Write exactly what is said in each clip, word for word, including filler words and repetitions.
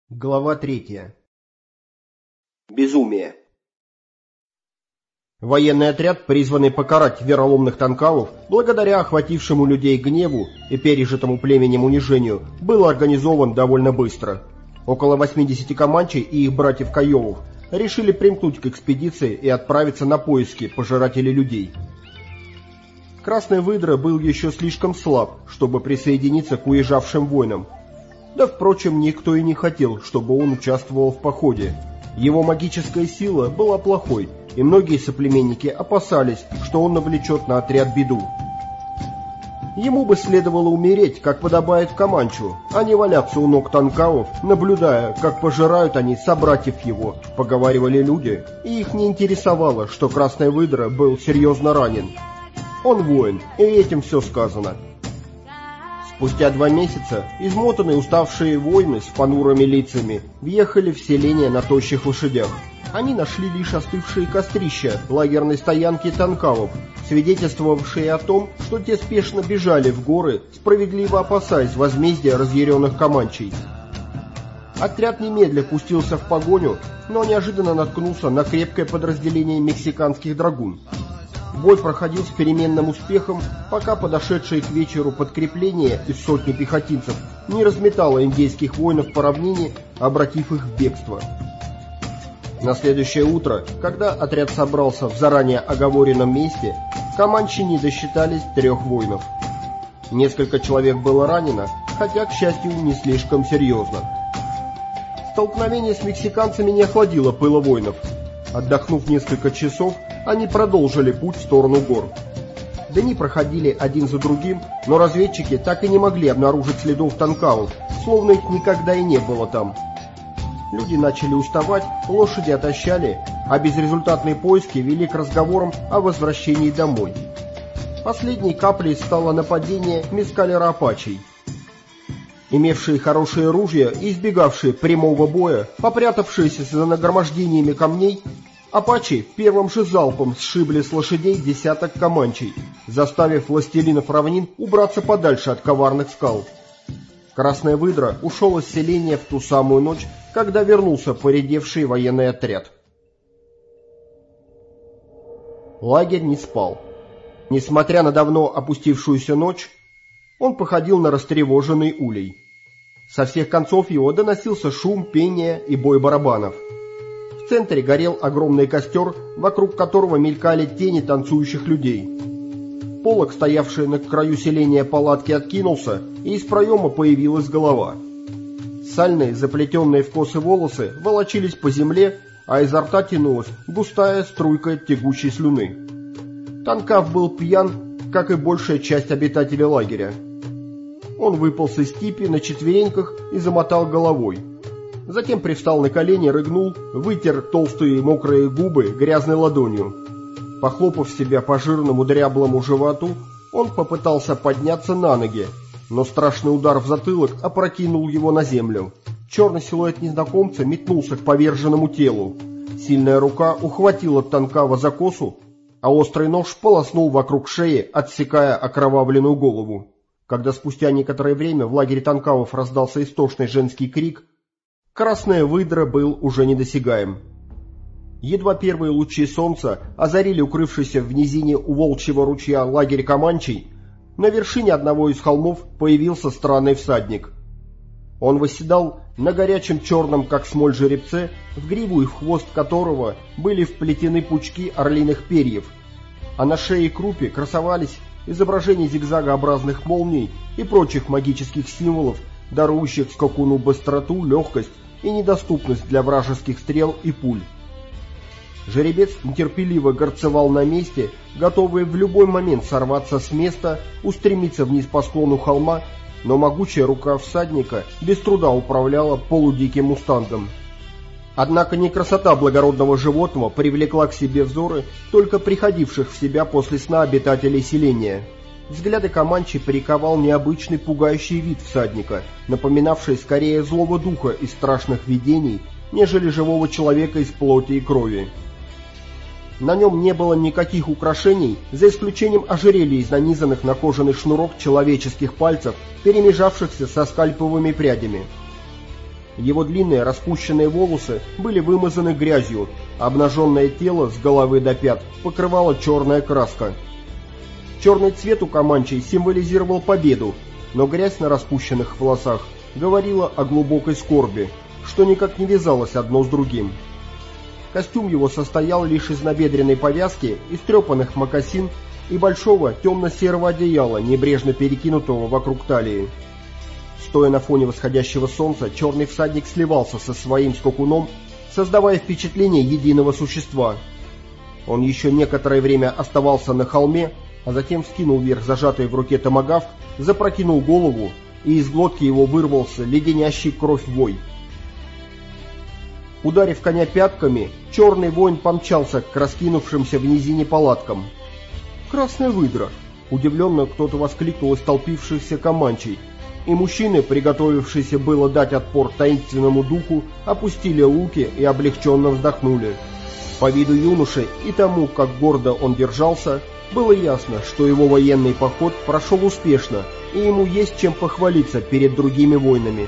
Глава третья. Безумие. Военный отряд, призванный покарать вероломных танкалов, благодаря охватившему людей гневу и пережитому племенем унижению, был организован довольно быстро. Около восьмидесяти команчей и их братьев Каевов решили примкнуть к экспедиции и отправиться на поиски пожирателей людей. Красный выдра был еще слишком слаб, чтобы присоединиться к уезжавшим воинам. Да, впрочем, никто и не хотел, чтобы он участвовал в походе. Его магическая сила была плохой, и многие соплеменники опасались, что он навлечет на отряд беду. Ему бы следовало умереть, как подобает Команчу, а не валяться у ног танкалов, наблюдая, как пожирают они собратьев его, поговаривали люди, и их не интересовало, что Красный выдра был серьезно ранен. Он воин, и этим все сказано. Спустя два месяца измотанные уставшие воины с понурыми лицами въехали в селение на тощих лошадях. Они нашли лишь остывшие кострища лагерной стоянки танкалов, свидетельствовавшие о том, что те спешно бежали в горы, справедливо опасаясь возмездия разъяренных команчей. Отряд немедля пустился в погоню, но неожиданно наткнулся на крепкое подразделение мексиканских драгун. Бой проходил с переменным успехом, пока подошедшее к вечеру подкрепление из сотни пехотинцев не разметало индейских воинов по равнине, обратив их в бегство. На следующее утро, когда отряд собрался в заранее оговоренном месте, команчи не досчитались трех воинов. Несколько человек было ранено, хотя, к счастью, не слишком серьезно. Столкновение с мексиканцами не охладило пыла воинов. Отдохнув несколько часов, они продолжили путь в сторону гор. Дни проходили один за другим, но разведчики так и не могли обнаружить следов танкалов, словно их никогда и не было там. Люди начали уставать, лошади отощали, а безрезультатные поиски вели к разговорам о возвращении домой. Последней каплей стало нападение мескалера-апачей. Имевшие хорошие ружья и избегавшие прямого боя, попрятавшиеся за нагромождениями камней, апачи первым же залпом сшибли с лошадей десяток команчей, заставив властелинов равнин убраться подальше от коварных скал. Красная выдра ушел из селения в ту самую ночь, когда вернулся поредевший военный отряд. Лагерь не спал. Несмотря на давно опустившуюся ночь, он походил на растревоженный улей. Со всех концов его доносился шум, пение и бой барабанов. В центре горел огромный костер, вокруг которого мелькали тени танцующих людей. Полог, стоявший на краю селения палатки, откинулся, и из проема появилась голова. Сальные, заплетенные в косы волосы волочились по земле, а изо рта тянулась густая струйка тягучей слюны. Танкав был пьян, как и большая часть обитателей лагеря. Он выполз из типи на четвереньках и замотал головой. Затем привстал на колени, рыгнул, вытер толстые мокрые губы грязной ладонью. Похлопав себя по жирному дряблому животу, он попытался подняться на ноги, но страшный удар в затылок опрокинул его на землю. Черный силуэт незнакомца метнулся к поверженному телу. Сильная рука ухватила Танкава за косу, а острый нож полоснул вокруг шеи, отсекая окровавленную голову. Когда спустя некоторое время в лагере танкавов раздался истошный женский крик, Красная выдра был уже недосягаем. Едва первые лучи солнца озарили укрывшийся в низине у Волчьего ручья лагерь команчей, на вершине одного из холмов появился странный всадник. Он восседал на горячем черном, как смоль, жеребце, в гриву и в хвост которого были вплетены пучки орлиных перьев, а на шее и крупе красовались изображения зигзагообразных молний и прочих магических символов, дарующих скакуну быстроту, легкость и недоступность для вражеских стрел и пуль. Жеребец нетерпеливо горцевал на месте, готовый в любой момент сорваться с места, устремиться вниз по склону холма, но могучая рука всадника без труда управляла полудиким мустангом. Однако не красота благородного животного привлекла к себе взоры только приходивших в себя после сна обитателей селения. Взгляды команчи приковал необычный пугающий вид всадника, напоминавший скорее злого духа из страшных видений, нежели живого человека из плоти и крови. На нем не было никаких украшений, за исключением ожерелья из нанизанных на кожаный шнурок человеческих пальцев, перемежавшихся со скальповыми прядями. Его длинные распущенные волосы были вымазаны грязью, а обнаженное тело с головы до пят покрывала черная краска. Черный цвет у Команчей символизировал победу, но грязь на распущенных волосах говорила о глубокой скорби, что никак не вязалось одно с другим. Костюм его состоял лишь из набедренной повязки, истрепанных мокасин и большого темно-серого одеяла, небрежно перекинутого вокруг талии. Стоя на фоне восходящего солнца, черный всадник сливался со своим скакуном, создавая впечатление единого существа. Он еще некоторое время оставался на холме, а затем вскинул вверх зажатый в руке томагавк, запрокинул голову, и из глотки его вырвался леденящий кровь вой. Ударив коня пятками, черный воин помчался к раскинувшимся в низине палаткам. «Красная выдра!» — удивленно кто-то воскликнул из толпившихся команчей, и мужчины, приготовившиеся было дать отпор таинственному духу, опустили луки и облегченно вздохнули. По виду юноши и тому, как гордо он держался, было ясно, что его военный поход прошел успешно, и ему есть чем похвалиться перед другими воинами.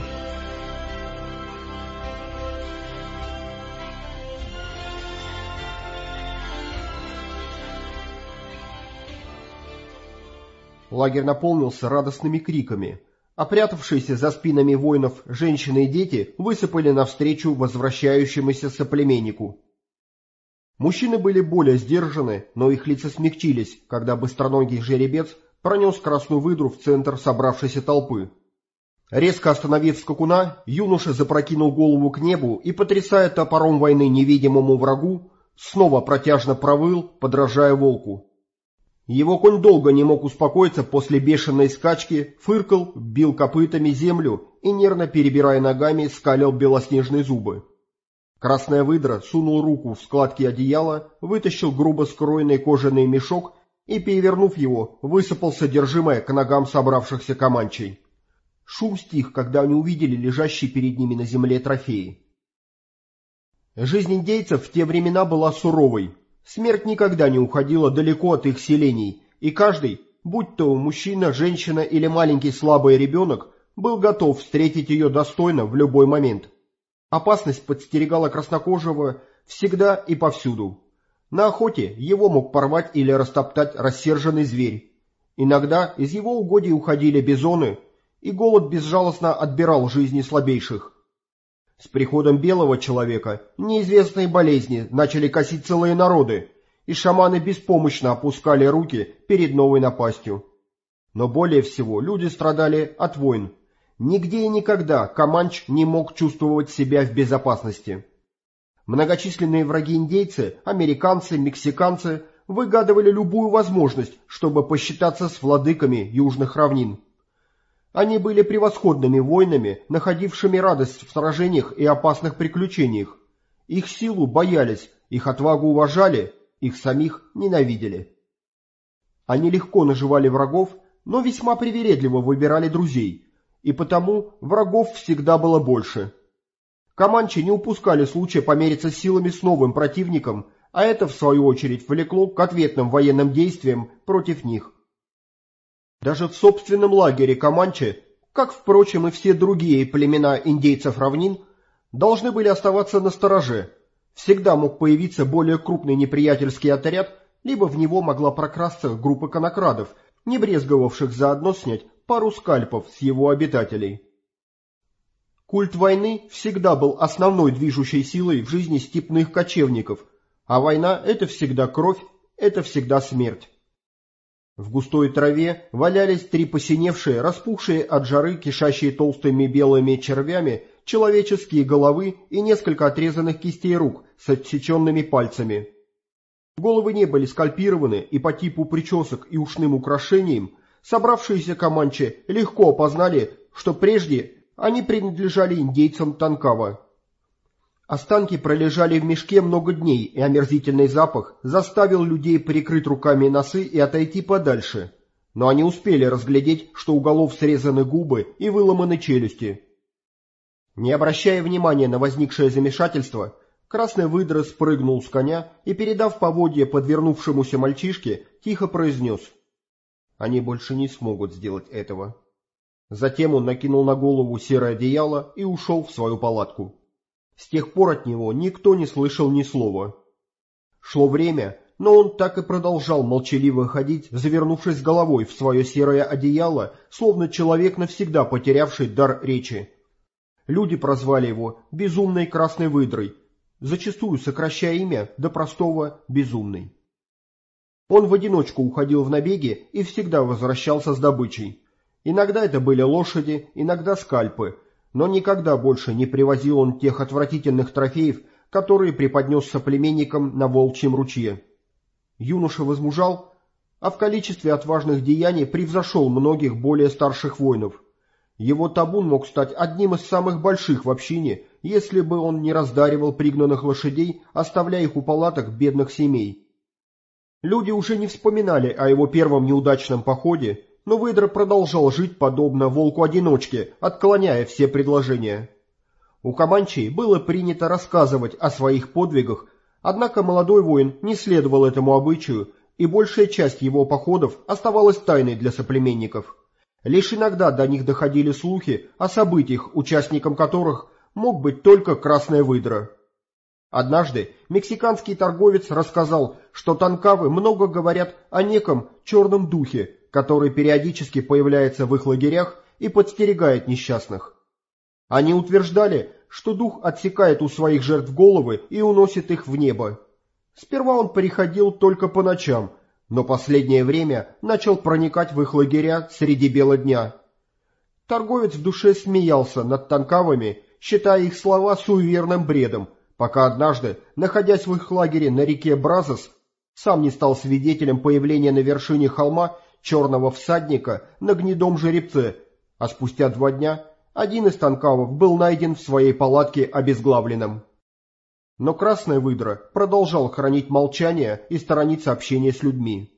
Лагерь наполнился радостными криками. Опрятавшиеся за спинами воинов женщины и дети высыпали навстречу возвращающемуся соплеменнику. Мужчины были более сдержаны, но их лица смягчились, когда быстроногий жеребец пронес красную выдру в центр собравшейся толпы. Резко остановив скакуна, юноша запрокинул голову к небу и, потрясая топором войны невидимому врагу, снова протяжно провыл, подражая волку. Его конь долго не мог успокоиться после бешеной скачки, фыркал, бил копытами землю и, нервно перебирая ногами, скалил белоснежные зубы. Красная выдра сунул руку в складки одеяла, вытащил грубо скроенный кожаный мешок и, перевернув его, высыпал содержимое к ногам собравшихся команчей. Шум стих, когда они увидели лежащие перед ними на земле трофеи. Жизнь индейцев в те времена была суровой. Смерть никогда не уходила далеко от их селений, и каждый, будь то мужчина, женщина или маленький слабый ребенок, был готов встретить ее достойно в любой момент. Опасность подстерегала краснокожего всегда и повсюду. На охоте его мог порвать или растоптать рассерженный зверь. Иногда из его угодий уходили бизоны, и голод безжалостно отбирал жизни слабейших. С приходом белого человека неизвестные болезни начали косить целые народы, и шаманы беспомощно опускали руки перед новой напастью. Но более всего люди страдали от войн. Нигде и никогда команч не мог чувствовать себя в безопасности. Многочисленные враги-индейцы, американцы, мексиканцы, выгадывали любую возможность, чтобы посчитаться с владыками южных равнин. Они были превосходными воинами, находившими радость в сражениях и опасных приключениях. Их силу боялись, их отвагу уважали, их самих ненавидели. Они легко наживали врагов, но весьма привередливо выбирали друзей, и потому врагов всегда было больше. Команчи не упускали случая помериться силами с новым противником, а это, в свою очередь, влекло к ответным военным действиям против них. Даже в собственном лагере команчи, как, впрочем, и все другие племена индейцев равнин, должны были оставаться настороже. Всегда мог появиться более крупный неприятельский отряд, либо в него могла прокрасться группа конокрадов, не брезговавших заодно снять пару скальпов с его обитателей. Культ войны всегда был основной движущей силой в жизни степных кочевников, а война — это всегда кровь, это всегда смерть. В густой траве валялись три посиневшие, распухшие от жары, кишащие толстыми белыми червями, человеческие головы и несколько отрезанных кистей рук с отсеченными пальцами. Головы не были скальпированы, и по типу причесок и ушным украшениям собравшиеся команчи легко опознали, что прежде они принадлежали индейцам Танкава. Останки пролежали в мешке много дней, и омерзительный запах заставил людей прикрыть руками носы и отойти подальше. Но они успели разглядеть, что у голов срезаны губы и выломаны челюсти. Не обращая внимания на возникшее замешательство, красный выдра спрыгнул с коня и, передав поводья подвернувшемуся мальчишке, тихо произнес: «Они больше не смогут сделать этого». Затем он накинул на голову серое одеяло и ушел в свою палатку. С тех пор от него никто не слышал ни слова. Шло время, но он так и продолжал молчаливо ходить, завернувшись головой в свое серое одеяло, словно человек, навсегда потерявший дар речи. Люди прозвали его «безумной красной выдрой», зачастую сокращая имя до простого «безумный». Он в одиночку уходил в набеги и всегда возвращался с добычей. Иногда это были лошади, иногда скальпы, но никогда больше не привозил он тех отвратительных трофеев, которые преподнес соплеменникам на Волчьем ручье. Юноша возмужал, а в количестве отважных деяний превзошел многих более старших воинов. Его табун мог стать одним из самых больших в общине, если бы он не раздаривал пригнанных лошадей, оставляя их у палаток бедных семей. Люди уже не вспоминали о его первом неудачном походе, но выдра продолжал жить подобно волку-одиночке, отклоняя все предложения. У команчей было принято рассказывать о своих подвигах, однако молодой воин не следовал этому обычаю, и большая часть его походов оставалась тайной для соплеменников. Лишь иногда до них доходили слухи о событиях, участником которых мог быть только красная выдра. Однажды мексиканский торговец рассказал, что танкавы много говорят о неком черном духе, который периодически появляется в их лагерях и подстерегает несчастных. Они утверждали, что дух отсекает у своих жертв головы и уносит их в небо. Сперва он приходил только по ночам, но последнее время начал проникать в их лагеря среди бела дня. Торговец в душе смеялся над танкавами, считая их слова суеверным бредом, пока однажды, находясь в их лагере на реке Бразос, сам не стал свидетелем появления на вершине холма черного всадника на гнедом жеребце, а спустя два дня один из танкавов был найден в своей палатке обезглавленным. Но красная выдра продолжал хранить молчание и сторониться общения с людьми.